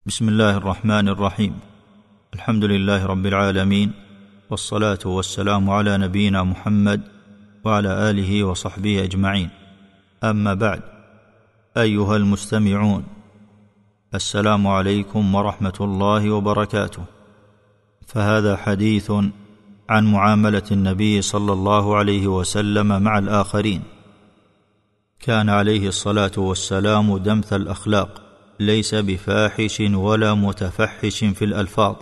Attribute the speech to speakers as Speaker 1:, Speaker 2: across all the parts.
Speaker 1: بسم الله الرحمن الرحيم. الحمد لله رب العالمين، والصلاة والسلام على نبينا محمد وعلى آله وصحبه أجمعين. أما بعد، أيها المستمعون، السلام عليكم ورحمة الله وبركاته. فهذا حديث عن معاملة النبي صلى الله عليه وسلم مع الآخرين. كان عليه الصلاة والسلام دمث الأخلاق، ليس بفاحش ولا متفحش في الألفاظ،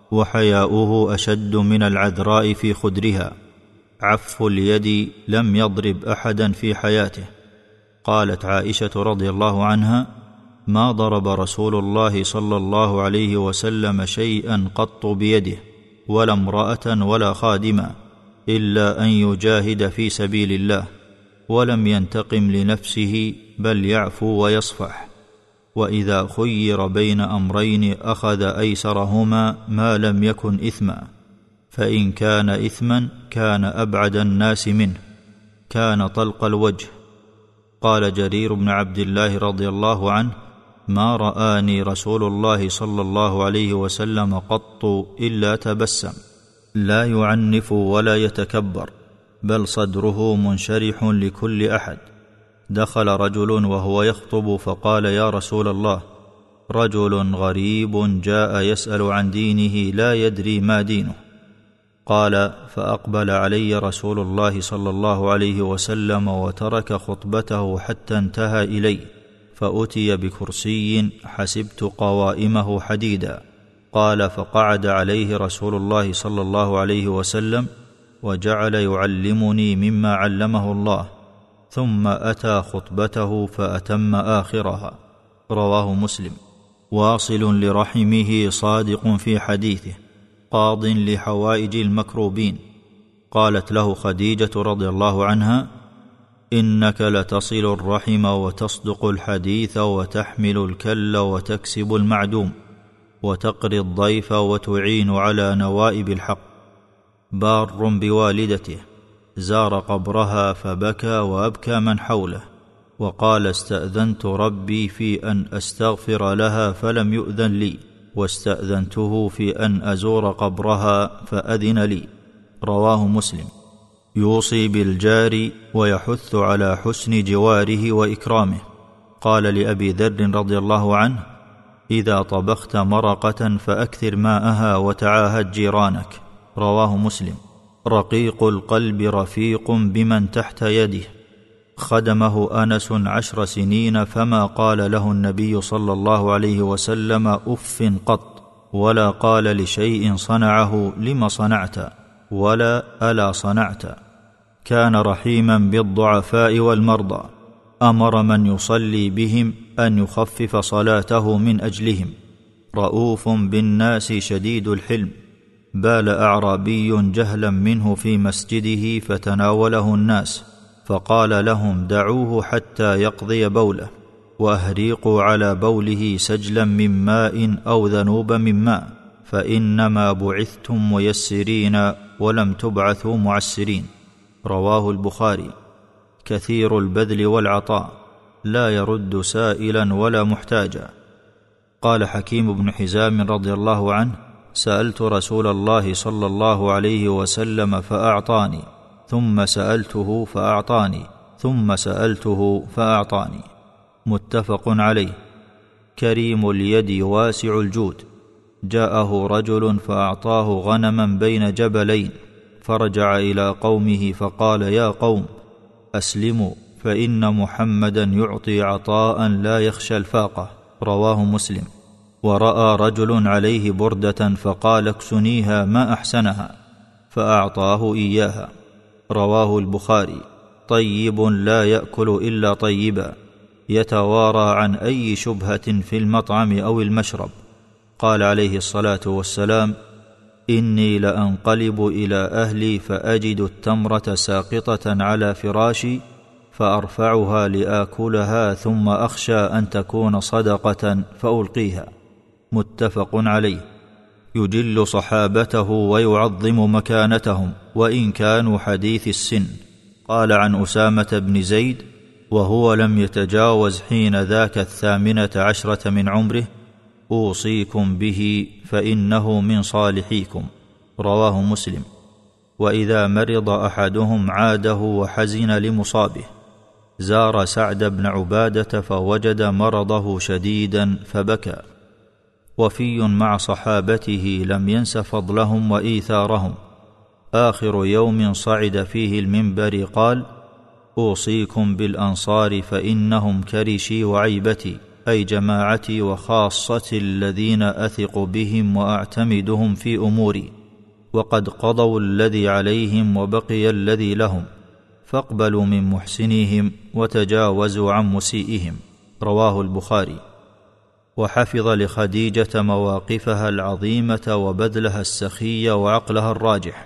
Speaker 1: وحياؤه أشد من العذراء في خدرها. عف اليد لم يضرب أحدا في حياته. قالت عائشة رضي الله عنها: ما ضرب رسول الله صلى الله عليه وسلم شيئا قط بيده، ولا امرأة ولا خادما، إلا أن يجاهد في سبيل الله، ولم ينتقم لنفسه، بل يعفو ويصفح. وإذا خير بين أمرين أخذ أيسرهما ما لم يكن إثما، فإن كان إثما كان أبعد الناس منه، كان طلق الوجه. قال جرير بن عبد الله رضي الله عنه: ما رآني رسول الله صلى الله عليه وسلم قط إلا تبسم، لا يعنف ولا يتكبر، بل صدره منشرح لكل أحد. دخل رجل وهو يخطب فقال: يا رسول الله، رجل غريب جاء يسأل عن دينه لا يدري ما دينه. قال: فأقبل علي رسول الله صلى الله عليه وسلم وترك خطبته حتى انتهى إلي، فأتي بكرسي حسبت قوائمه حديدا. قال: فقعد عليه رسول الله صلى الله عليه وسلم، وجعل يعلمني مما علمه الله، ثم أتى خطبته فأتم آخرها. رواه مسلم. واصل لرحمه، صادق في حديثه، قاض لحوائج المكروبين. قالت له خديجة رضي الله عنها: إنك لتصل الرحم وتصدق الحديث وتحمل الكل وتكسب المعدوم وتقري الضيف وتعين على نوائب الحق. بار بوالدته، زار قبرها فبكى وأبكى من حوله، وقال: استأذنت ربي في أن أستغفر لها فلم يؤذن لي، واستأذنته في أن أزور قبرها فأذن لي. رواه مسلم. يوصي بالجار ويحث على حسن جواره وإكرامه. قال لأبي ذر رضي الله عنه: إذا طبخت مرقة فأكثر ماءها وتعاهد جيرانك. رواه مسلم. رقيق القلب رفيق بمن تحت يده. خدمه أنس 10 سنين، فما قال له النبي صلى الله عليه وسلم أف قط، ولا قال لشيء صنعه لم صنعت، ولا ألا صنعت. كان رحيما بالضعفاء والمرضى، أمر من يصلي بهم أن يخفف صلاته من أجلهم. رؤوف بالناس شديد الحلم. بال أعرابي جهلا منه في مسجده فتناوله الناس، فقال لهم: دعوه حتى يقضي بوله، وأهريقوا على بوله سجلا من ماء أو ذنوب من ماء، فإنما بعثتم ميسرين ولم تبعثوا معسرين. رواه البخاري. كثير البذل والعطاء، لا يرد سائلا ولا محتاجا. قال حكيم بن حزام رضي الله عنه: سألت رسول الله صلى الله عليه وسلم فأعطاني، ثم سألته فأعطاني، ثم سألته فأعطاني. متفق عليه. كريم اليد واسع الجود. جاءه رجل فأعطاه غنما بين جبلين، فرجع إلى قومه فقال: يا قوم، أسلموا، فإن محمدا يعطي عطاء لا يخشى الفاقة. رواه مسلم. ورأى رجل عليه بردة فقال: اكسنيها ما أحسنها، فأعطاه إياها. رواه البخاري. طيب لا يأكل إلا طيبا، يتوارى عن أي شبهة في المطعم أو المشرب. قال عليه الصلاة والسلام: إني لأنقلب إلى أهلي فأجد التمرة ساقطة على فراشي، فأرفعها لآكلها، ثم أخشى أن تكون صدقة فألقيها. متفق عليه. يجل صحابته ويعظم مكانتهم وإن كانوا حديث السن. قال عن أسامة بن زيد: وهو لم يتجاوز حين ذاك 18 من عمره: أوصيكم به فإنه من صالحيكم. رواه مسلم. وإذا مرض أحدهم عاده وحزن لمصابه. زار سعد بن عبادة فوجد مرضه شديدا فبكى. وفي مع صحابته لم ينس فضلهم وإيثارهم. آخر يوم صعد فيه المنبر قال: أوصيكم بالأنصار فإنهم كرشي وعيبتي، أي جماعتي وخاصتي الذين أثق بهم وأعتمدهم في أموري، وقد قضوا الذي عليهم وبقي الذي لهم، فاقبلوا من محسنيهم وتجاوزوا عن مسيئهم. رواه البخاري. وحفظ لخديجة مواقفها العظيمة وبذلها السخي وعقلها الراجح،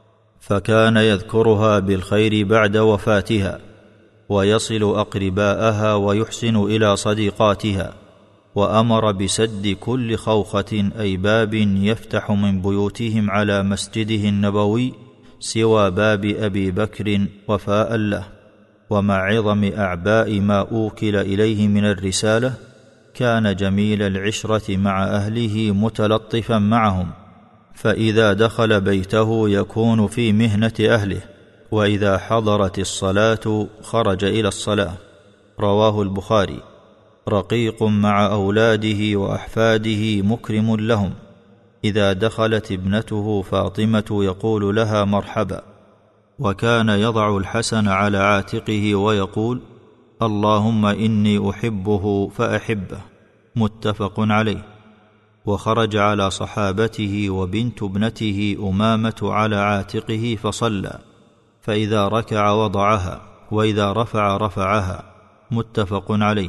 Speaker 1: فكان يذكرها بالخير بعد وفاتها، ويصل أقرباءها ويحسن إلى صديقاتها، وأمر بسد كل خوخة أي باب يفتح من بيوتهم على مسجده النبوي سوى باب أبي بكر وفاء له. ومع عظم أعباء ما أوكل إليه من الرسالة كان جميل العشرة مع أهله متلطفا معهم، فإذا دخل بيته يكون في مهنة أهله، وإذا حضرت الصلاة خرج إلى الصلاة. رواه البخاري. رقيق مع أولاده وأحفاده مكرم لهم. إذا دخلت ابنته فاطمة يقول لها مرحبا، وكان يضع الحسن على عاتقه ويقول: اللهم إني أحبه فأحبه. متفق عليه. وخرج على صحابته وبنت ابنته أمامة على عاتقه فصلى، فإذا ركع وضعها، وإذا رفع رفعها. متفق عليه.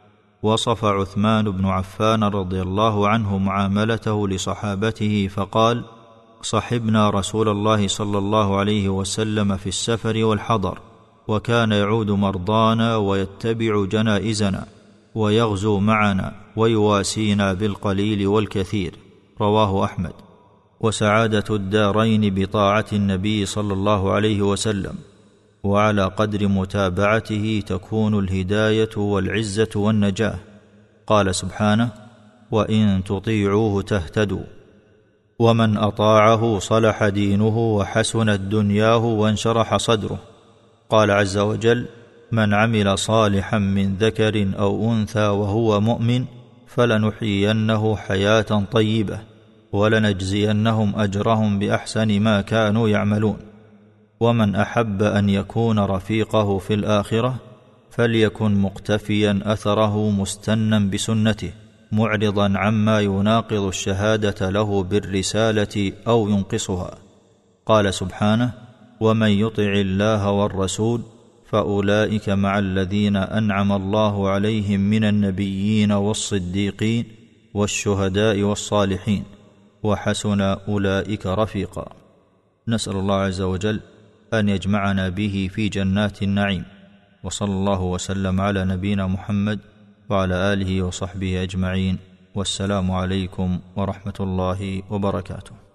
Speaker 1: وصف عثمان بن عفان رضي الله عنه معاملته لصحابته فقال: صحبنا رسول الله صلى الله عليه وسلم في السفر والحضر، وكان يعود مرضانا ويتبع جنائزنا، ويغزو معنا ويواسينا بالقليل والكثير. رواه أحمد. وسعادة الدارين بطاعة النبي صلى الله عليه وسلم، وعلى قدر متابعته تكون الهداية والعزة والنجاة. قال سبحانه: وإن تطيعوه تهتدوا. ومن أطاعه صلح دينه وحسنت دنياه وانشرح صدره. قال عز وجل: من عمل صالحا من ذكر أو أنثى وهو مؤمن فلنحيينه حياة طيبة ولنجزينهم أجرهم بأحسن ما كانوا يعملون. ومن أحب أن يكون رفيقه في الآخرة فليكن مقتفيا أثره مستنا بسنته، معرضا عما يناقض الشهادة له بالرسالة أو ينقصها. قال سبحانه: ومن يطع الله والرسول فأولئك مع الذين أنعم الله عليهم من النبيين والصديقين والشهداء والصالحين وحسن أولئك رفيقا. نسأل الله عز وجل أن يجمعنا به في جنات النعيم. وصلى الله وسلم على نبينا محمد وعلى آله وصحبه أجمعين. والسلام عليكم ورحمة الله وبركاته.